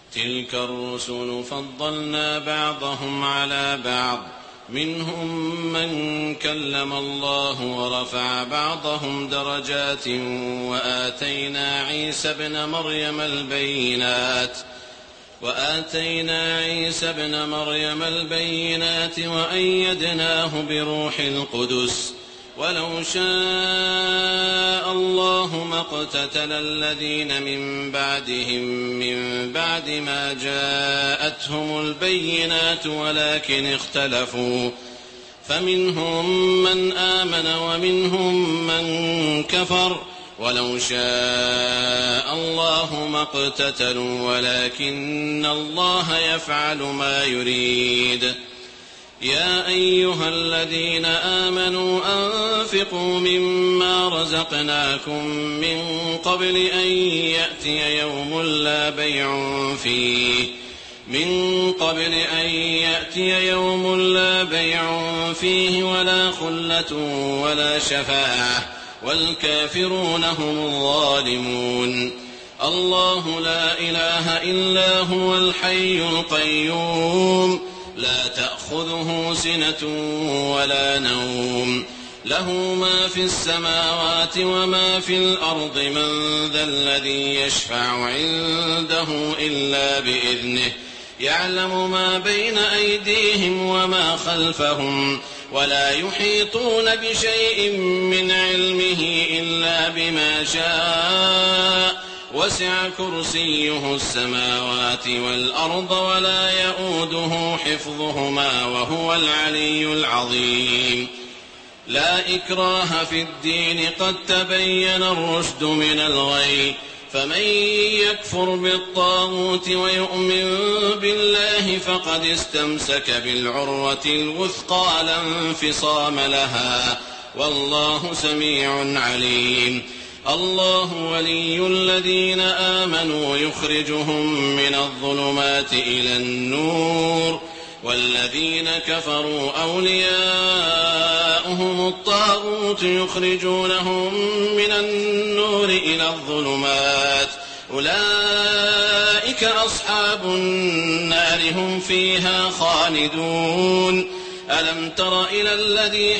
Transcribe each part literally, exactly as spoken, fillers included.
تلك الرسل فضلنا بعضهم على بعض منهم من كلم الله ورفع بعضهم درجات وآتينا عيسى ابن مريم البينات وآتينا عيسى ابن مريم البينات وأيدناه بروح القدس ولو شاء الله ما اقتتل الذين من بعدهم من بعد ما جاءتهم البينات ولكن اختلفوا فمنهم من آمن ومنهم من كفر ولو شاء الله ما اقتتلوا ولكن الله يفعل ما يريد. يا أيها الذين آمنوا أنفقوا مما رزقناكم من قبل أن يأتي يوم لا بيع فيه من قبل أن يأتي يوم لا بيع فيه ولا خلة ولا شفاعة والكافرون هم الظالمون. الله لا إله إلا هو الحي القيوم لا تأخذه سنة ولا نوم له ما في السماوات وما في الأرض من ذا الذي يشفع عنده إلا بإذنه يعلم ما بين أيديهم وما خلفهم ولا يحيطون بشيء من علمه إلا بما شاء وسع كرسيه السماوات والأرض ولا يؤوده حفظهما وهو العلي العظيم. لا إكراه في الدين قد تبين الرشد من الغي فمن يكفر بالطاغوت ويؤمن بالله فقد استمسك بالعروة الوثقى لا انفصام لها والله سميع عليم. الله ولي الذين آمنوا يخرجهم من الظلمات إلى النور والذين كفروا أولياؤهم الطاغوت يخرجونهم من النور إلى الظلمات أولئك أصحاب النار هم فيها خالدون. ألم تر إلى الذي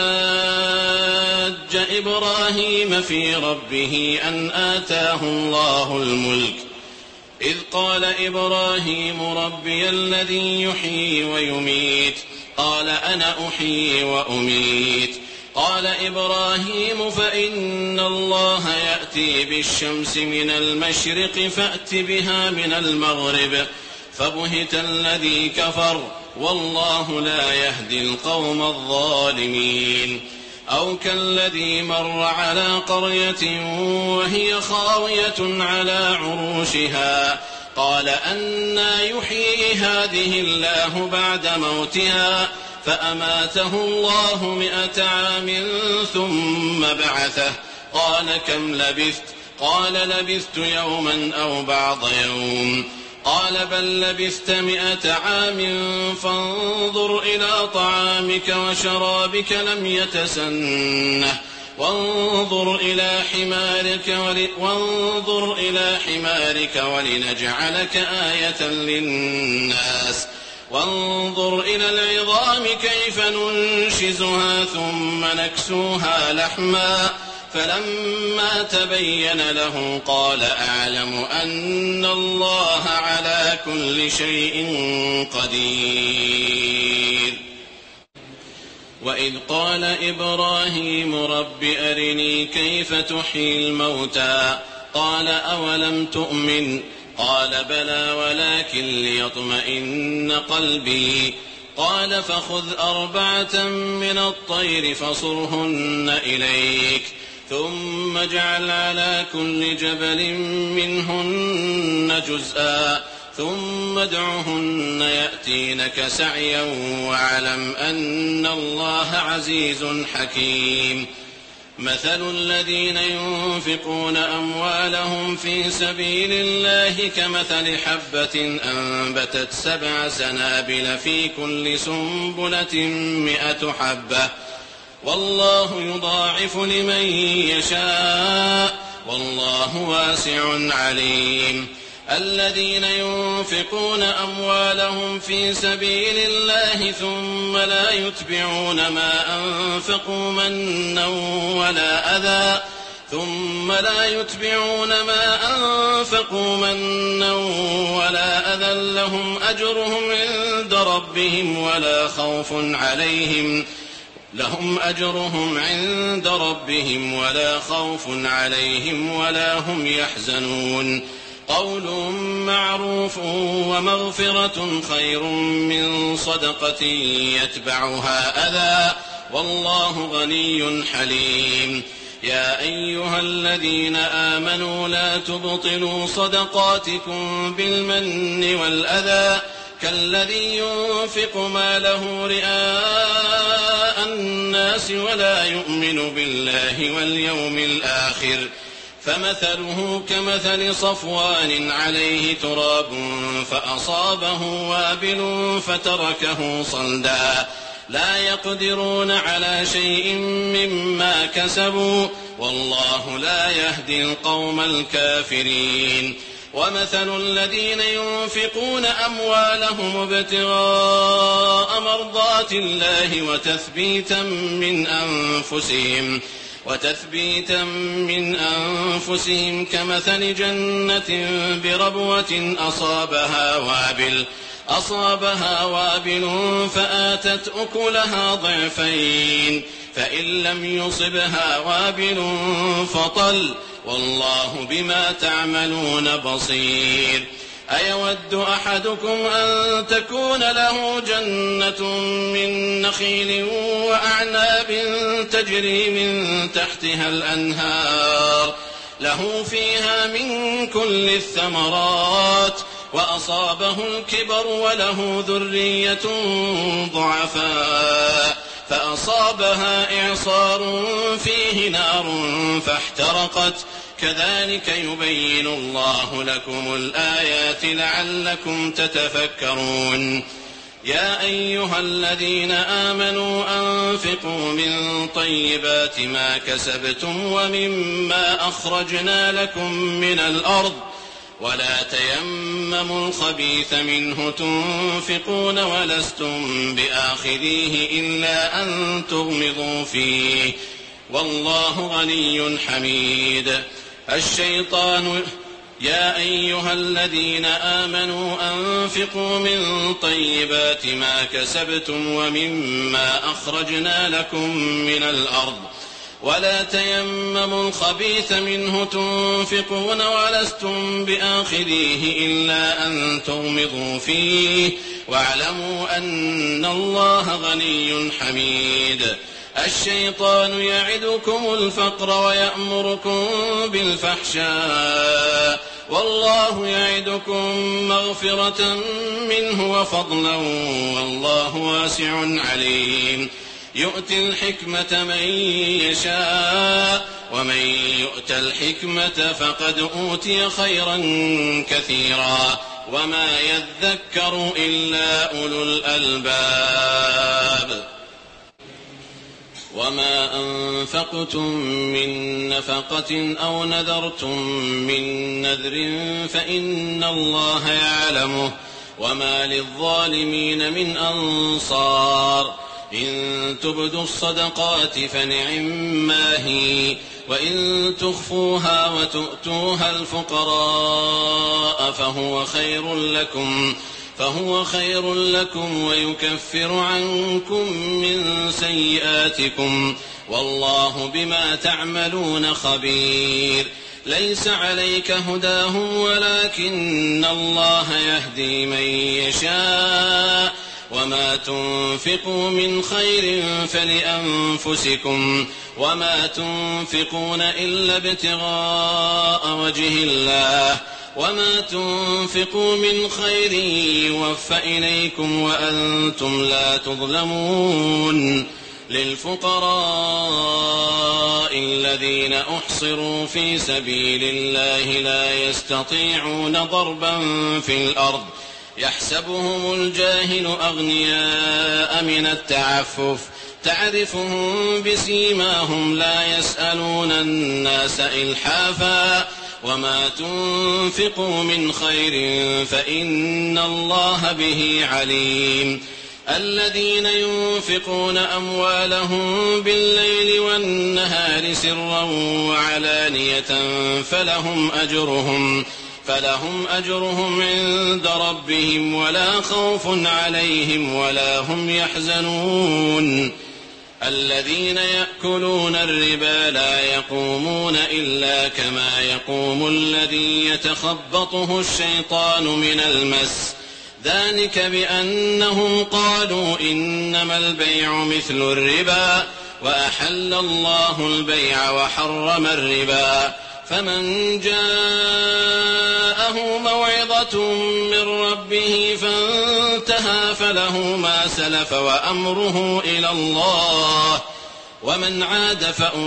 حاج إبراهيم في ربه أن آتاه الله الملك إذ قال إبراهيم ربي الذي يحيي ويميت قال أنا أحيي وأميت قال إبراهيم فإن الله يأتي بالشمس من المشرق فأت بها من المغرب فبهت الذي كفر والله لا يهدي القوم الظالمين. أو كالذي مر على قرية وهي خاوية على عروشها قال أنى يحيي هذه الله بعد موتها فأماته الله مئة عام ثم بعثه قال كم لبثت قال لبثت يوما أو بعض يوم قال بل لبثت مئة عام فانظر إلى طعامك وشرابك لم يتسنه وانظر إلى حمارك, ول... وانظر إلى حمارك ولنجعلك آية للناس وانظر إلى العظام كيف ننشزها ثم نكسوها لحما فلما تبين له قال أعلم أن الله على كل شيء قدير. وإذ قال إبراهيم رب أرني كيف تحيي الموتى قال أولم تؤمن قال بلى ولكن ليطمئن قلبي قال فخذ أربعة من الطير فصرهن إليك ثم اجعل على كل جبل منهن جزءا ثم ادعهن يأتينك سعيا واعلم أن الله عزيز حكيم. مثل الذين ينفقون أموالهم في سبيل الله كمثل حبة أنبتت سبع سنابل في كل سنبلة مئة حبة والله يضاعف لمن يشاء والله واسع عليم. الذين ينفقون أموالهم في سبيل الله ثم لا يتبعون ما أنفقوا منا ولا أذى ثم لا يتبعون ما أنفقوا منا ولا أذى لهم أجرهم عند ربهم ولا خوف عليهم لهم أجرهم عند ربهم ولا خوف عليهم ولا هم يحزنون قول معروف ومغفرة خير من صدقة يتبعها أذى والله غني حليم يا أيها الذين آمنوا لا تبطلوا صدقاتكم بالمن والأذى كالذي ينفق ماله رئاء الناس ولا يؤمن بالله واليوم الآخر فمثله كمثل صفوان عليه تراب فأصابه وابل فتركه صلدا لا يقدرون على شيء مما كسبوا والله لا يهدي القوم الكافرين ومثل الذين ينفقون أموالهم ابتغاء مرضات الله وتثبيتا من أنفسهم وتثبيتا من أنفسهم كمثل جنة بربوة أصابها وابل أصابها وابل فآتت أكلها ضعفين فإن لم يصبها وابل فطل والله بما تعملون بصير أيود أحدكم أن تكون له جنة من نخيل وأعناب تجري من تحتها الأنهار له فيها من كل الثمرات وأصابه الكبر وله ذرية ضعفاء فأصابها إعصار فيه نار فاحترقت كذلك يبين الله لكم الآيات لعلكم تتفكرون يا أيها الذين آمنوا أنفقوا من طيبات ما كسبتم ومما أخرجنا لكم من الأرض ولا تيمموا الخبيث منه تنفقون ولستم بآخذيه إلا أن تغمضوا فيه والله غني حميد الشيطان يا أيها الذين آمنوا أنفقوا من طيبات ما كسبتم ومما أخرجنا لكم من الأرض ولا تيمموا الخبيث منه تنفقون ولستم بآخذيه إلا أن تغمضوا فيه واعلموا أن الله غني حميد الشيطان يعدكم الفقر ويأمركم بالفحشاء والله يعدكم مغفرة منه وفضلا والله واسع عليم يؤتي الحكمة من يشاء ومن يؤت الحكمة فقد أوتي خيرا كثيرا وما يذكر إلا أولو الألباب وما أنفقتم من نفقة أو نذرتم من نذر فإن الله يعلمه وما للظالمين من أنصار إن تبدوا الصدقات فنعما هي وإن تخفوها وتؤتوها الفقراء فهو خير لكم فهو خير لكم ويكفر عنكم من سيئاتكم والله بما تعملون خبير ليس عليك هداهم ولكن الله يهدي من يشاء وما تنفقوا من خير فلأنفسكم وما تنفقون إلا ابتغاء وجه الله وما تنفقوا من خير يوفى إليكم وأنتم لا تظلمون للفقراء الذين أحصروا في سبيل الله لا يستطيعون ضربا في الأرض يحسبهم الجاهل أغنياء من التعفف تعرفهم بسيماهم لا يسألون الناس إلحافا وما تنفقوا من خير فإن الله به عليم الذين ينفقون أموالهم بالليل والنهار سرا وعلانية فلهم أجرهم فلهم أجرهم عند ربهم ولا خوف عليهم ولا هم يحزنون الذين يأكلون الربا لا يقومون إلا كما يقوم الذي يتخبطه الشيطان من المس ذلك بأنهم قالوا إنما البيع مثل الربا وأحل الله البيع وحرم الربا فمن جاءه موعظة من ربه فانتهى فله ما سلف وأمره إلى الله ومن عاد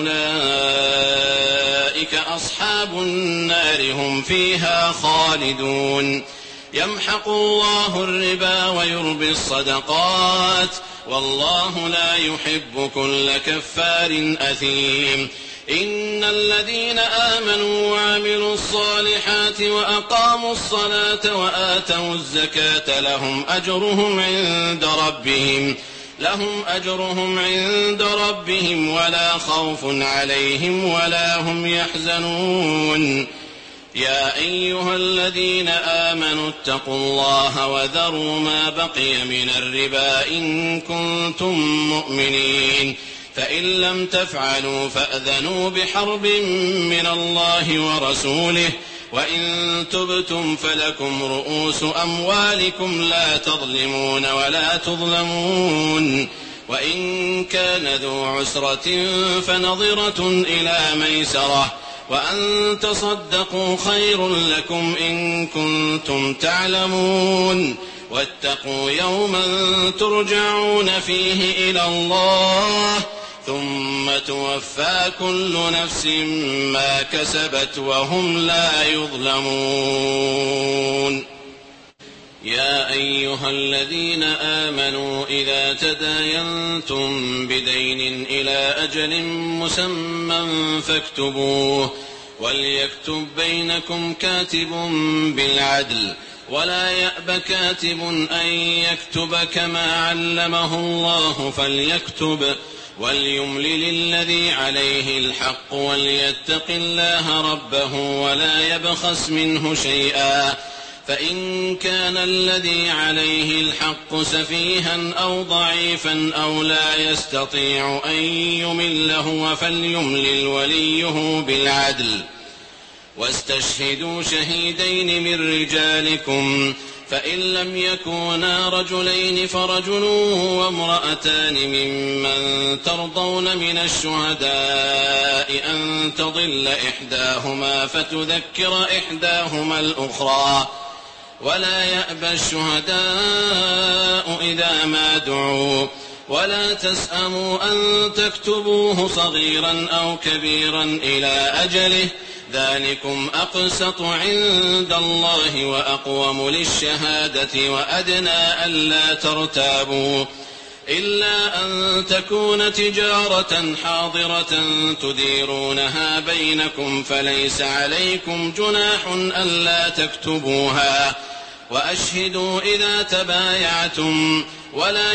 فأولئك أصحاب النار هم فيها خالدون يمحق الله الربا ويربي الصدقات والله لا يحب كل كفار أثيم إن الذين آمنوا وعملوا الصالحات وأقاموا الصلاة وآتوا الزكاة لهم أجرهم عند ربهم لهم أجرهم عند ربهم ولا خوف عليهم ولا هم يحزنون يا أيها الذين آمنوا اتقوا الله وذروا ما بقي من الربا إن كنتم مؤمنين فإن لم تفعلوا فأذنوا بحرب من الله ورسوله وإن تبتم فلكم رؤوس أموالكم لا تظلمون ولا تظلمون وإن كان ذو عسرة فنظرة إلى ميسرة وأن تصدقوا خير لكم إن كنتم تعلمون واتقوا يوما ترجعون فيه إلى الله ثم توفى كل نفس ما كسبت وهم لا يظلمون يا أيها الذين آمنوا إذا تداينتم بدين إلى أجل مسمى فاكتبوه وليكتب بينكم كاتب بالعدل ولا يأب كاتب أن يكتب كما علمه الله فليكتب وليملل الذي عليه الحق وليتق الله ربه ولا يبخس منه شيئا فإن كان الذي عليه الحق سفيها أو ضعيفا أو لا يستطيع أن يمل هو فليملل وليه بالعدل واستشهدوا شهيدين من رجالكم فإن لم يكونا رجلين فرجل وامرأتان ممن ترضون من الشهداء أن تضل إحداهما فتذكر إحداهما الأخرى ولا يأبى الشهداء إذا ما دعوا ولا تسأموا أن تكتبوه صغيرا أو كبيرا إلى أجله ذلكم أقسط عند الله وأقوم للشهادة وأدنى ألا ترتابوا إلا أن تكون تجارة حاضرة تديرونها بينكم فليس عليكم جناح ألا تكتبوها وأشهدوا إذا تبايعتم ولا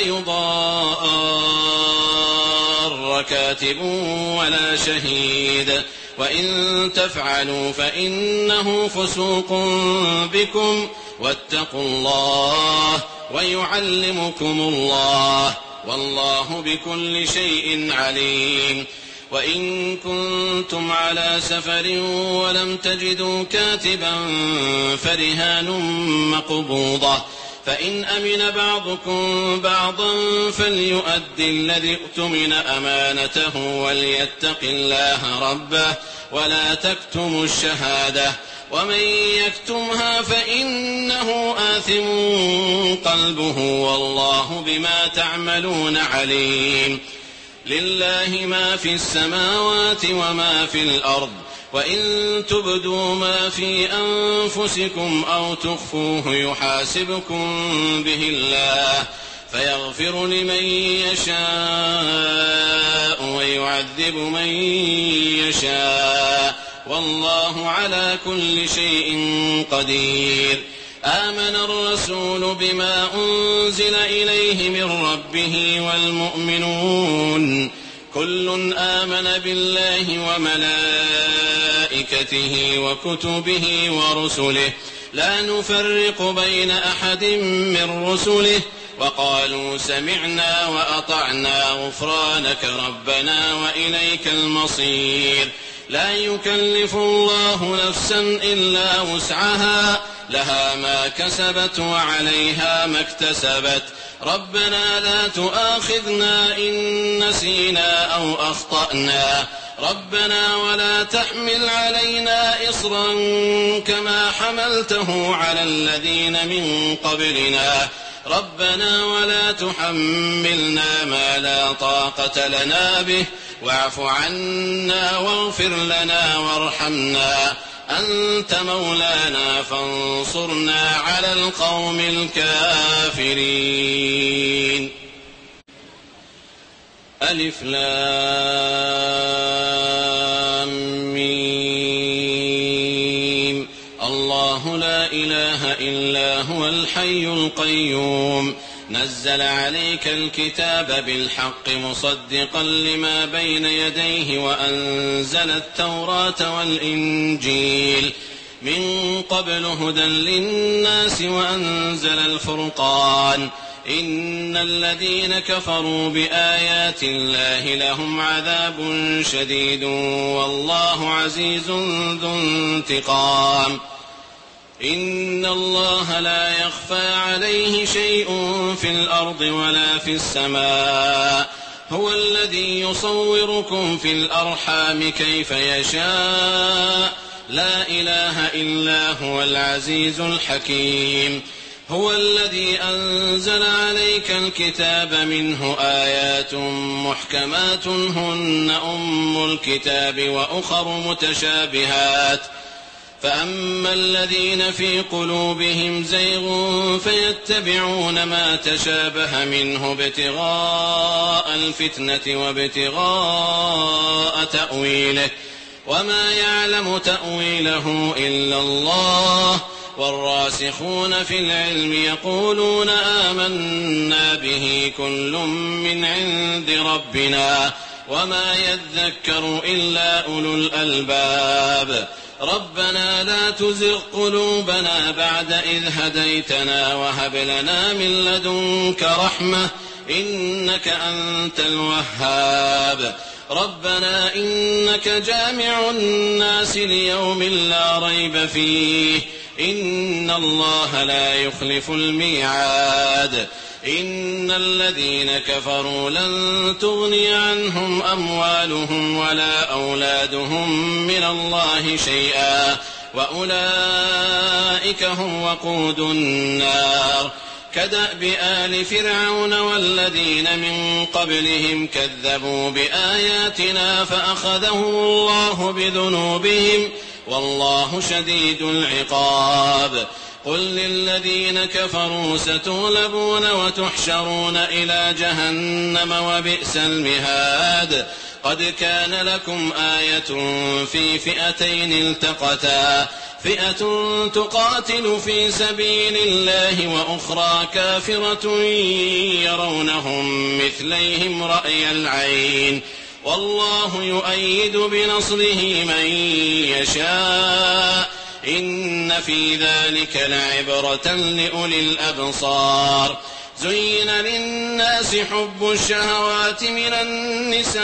يضار كاتب ولا شهيد وإن تفعلوا فإنه فسوق بكم واتقوا الله ويعلمكم الله والله بكل شيء عليم وإن كنتم على سفر ولم تجدوا كاتبا فرهان مقبوضة فإن أمن بعضكم بعضا فليؤدي الذي اؤتمن أمانته وليتق الله ربه ولا تكتموا الشهادة ومن يكتمها فإنه آثم قلبه والله بما تعملون عليم لله ما في السماوات وما في الأرض وإن تبدوا ما في أنفسكم أو تخفوه يحاسبكم به الله فيغفر لمن يشاء ويعذب من يشاء والله على كل شيء قدير. آمن الرسول بما أنزل إليه من ربه والمؤمنون كل آمن بالله وملائكته وكتبه ورسله لا نفرق بين أحد من رسله وقالوا سمعنا وأطعنا غفرانك ربنا وإليك المصير. لا يكلف الله نفسا إلا وسعها لها ما كسبت وعليها ما اكتسبت ربنا لا تؤاخذنا إن نسينا أو أخطأنا ربنا ولا تحمل علينا إصرا كما حملته على الذين من قبلنا ربنا ولا تحملنا ما لا طاقة لنا به واعف عنا واغفر لنا وارحمنا أنت مولانا فانصرنا على القوم الكافرين. ألف لام ميم. الله لا إله إلا هو الحي القيوم نزل عليك الكتاب بالحق مصدقا لما بين يديه وأنزل التوراة والإنجيل من قبل هدى للناس وأنزل الفرقان إن الذين كفروا بآيات الله لهم عذاب شديد والله عزيز ذو انتقام. إن الله لا يخفى عليه شيء في الأرض ولا في السماء هو الذي يصوركم في الأرحام كيف يشاء لا إله إلا هو العزيز الحكيم. هو الذي أنزل عليك الكتاب منه آيات محكمات هن أم الكتاب وأخر متشابهات فأما الذين في قلوبهم زيغ فيتبعون ما تشابه منه ابتغاء الفتنة وابتغاء تأويله وما يعلم تأويله إلا الله والراسخون في العلم يقولون آمنا به كل من عند ربنا وما يذكر إلا أولو الألباب. ربنا لا تزغ قلوبنا بعد إذ هديتنا وهب لنا من لدنك رحمة إنك أنت الوهاب. ربنا إنك جامع الناس ليوم لا ريب فيه إن الله لا يخلف الميعاد. إن الذين كفروا لن تغني عنهم أموالهم ولا أولادهم من الله شيئا وأولئك هم وقود النار. كدأب آل فرعون والذين من قبلهم كذبوا بآياتنا فأخذهم الله بذنوبهم والله شديد العقاب. قل للذين كفروا ستغلبون وتحشرون إلى جهنم وبئس المهاد. قد كان لكم آية في فئتين التقتا فئة تقاتل في سبيل الله وأخرى كافرة يرونهم مثليهم رأي العين والله يؤيد بنصره من يشاء إن في ذلك لعبرة لأولي الأبصار. زين للناس حب الشهوات من النساء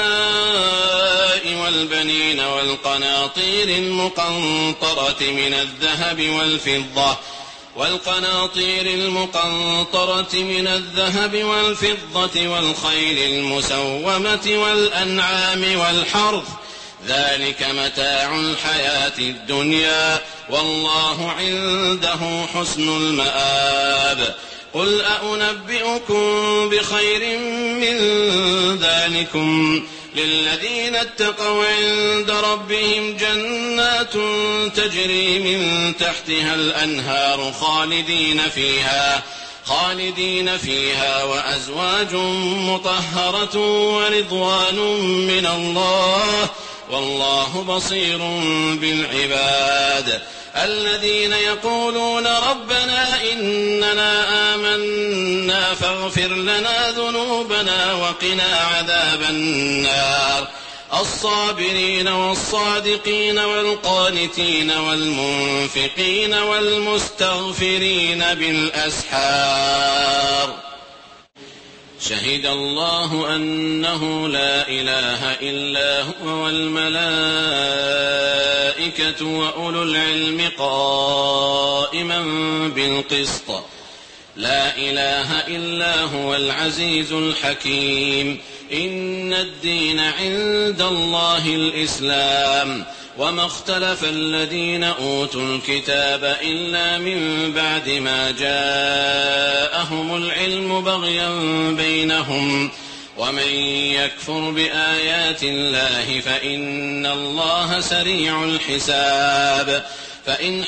والبنين والقناطير المقنطرة من الذهب والفضة والقناطير المقنطرة من الذهب والفضة والخيل المسومة والأنعام والحرث ذلك متاع الحياة الدنيا والله عنده حسن المآب. قل أأنبئكم بخير من ذلكم للذين اتقوا عند ربهم جنات تجري من تحتها الأنهار خالدين فيها خالدين فيها وأزواج مطهرة ورضوان من الله والله بصير بالعباد. الذين يقولون ربنا إننا آمنا فاغفر لنا ذنوبنا وقنا عذاب النار. الصابرين والصادقين والقانتين والمنفقين والمستغفرين بالأسحار. شهد الله أنه لا إله إلا هو والملائكة وأولو العلم قائما بالقسط. لا إله إلا هو العزيز الحكيم. إن الدين عند الله الإسلام وما اختلف الذين أوتوا الكتاب إلا من بعد ما جاءهم العلم بغيا بينهم ومن يكفر بآيات الله فإن الله سريع الحساب. فإن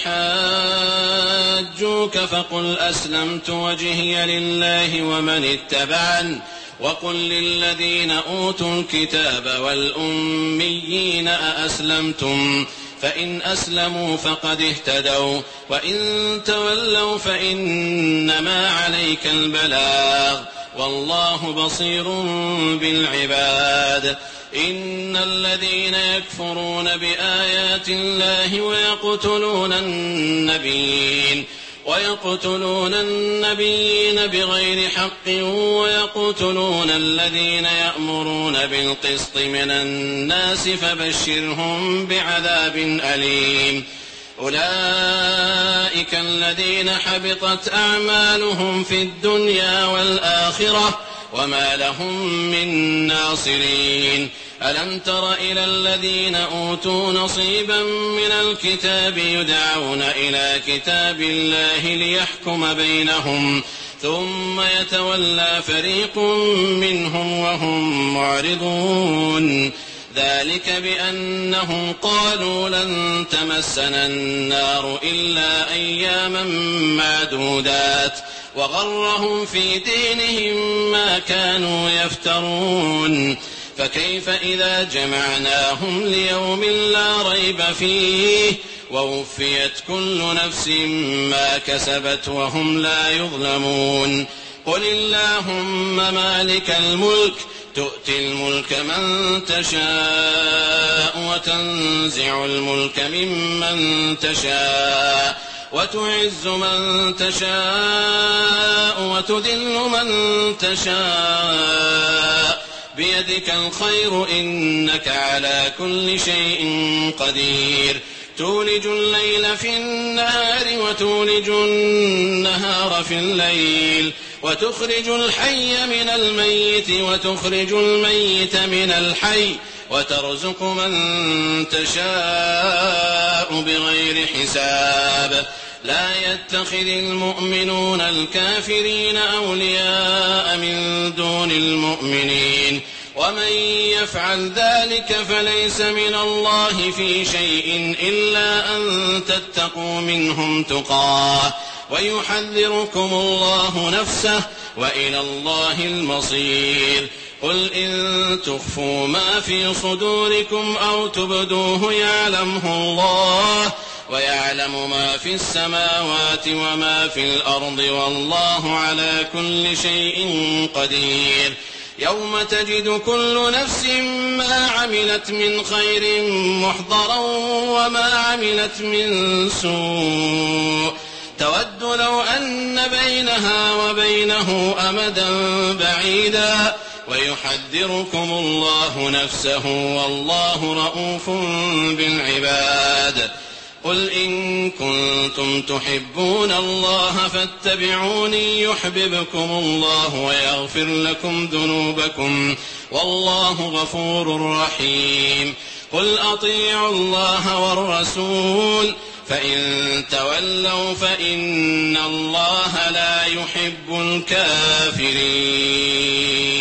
حاجوك فقل أسلمت وجهي لله ومن اتبعن وقل للذين أوتوا الكتاب والأميين أأسلمتم فإن أسلموا فقد اهتدوا وإن تولوا فإنما عليك البلاغ والله بصير بالعباد. إن الذين يكفرون بآيات الله ويقتلون النبيين ويقتلون النبيين بغير حق ويقتلون الذين يأمرون بالقسط من الناس فبشرهم بعذاب أليم. أولئك الذين حبطت أعمالهم في الدنيا والآخرة وما لهم من ناصرين. ألم تر إلى الذين أوتوا نصيبا من الكتاب يدعون إلى كتاب الله ليحكم بينهم ثم يتولى فريق منهم وهم معرضون. ذلك بأنهم قالوا لن تمسنا النار إلا أياما معدودات وغرهم في دينهم ما كانوا يفترون. فكيف إذا جمعناهم ليوم لا ريب فيه ووفيت كل نفس ما كسبت وهم لا يظلمون. قل اللهم مالك الملك تؤتي الملك من تشاء وتنزع الملك ممن تشاء وتعز من تشاء وتذل من تشاء بيدك الخير إنك على كل شيء قدير. تولج الليل في النهار وتولج النهار في الليل وتخرج الحي من الميت وتخرج الميت من الحي وترزق من تشاء بغير حساب. لا يتخذ المؤمنون الكافرين أولياء من دون المؤمنين ومن يفعل ذلك فليس من الله في شيء إلا أن تتقوا منهم تقاه ويحذركم الله نفسه وإلى الله المصير. قل إن تخفوا ما في صدوركم أو تبدوه يعلمه الله ويعلم ما في السماوات وما في الأرض والله على كل شيء قدير. يوم تجد كل نفس ما عملت من خير محضرا وما عملت من سوء تود لو أن بينها وبينه أمدا بعيدا ويحذركم الله نفسه والله رءوف بالعباد. قل إن كنتم تحبون الله فاتبعوني يحببكم الله ويغفر لكم ذنوبكم والله غفور رحيم. قل أطيعوا الله والرسول فإن تولوا فإن الله لا يحب الكافرين.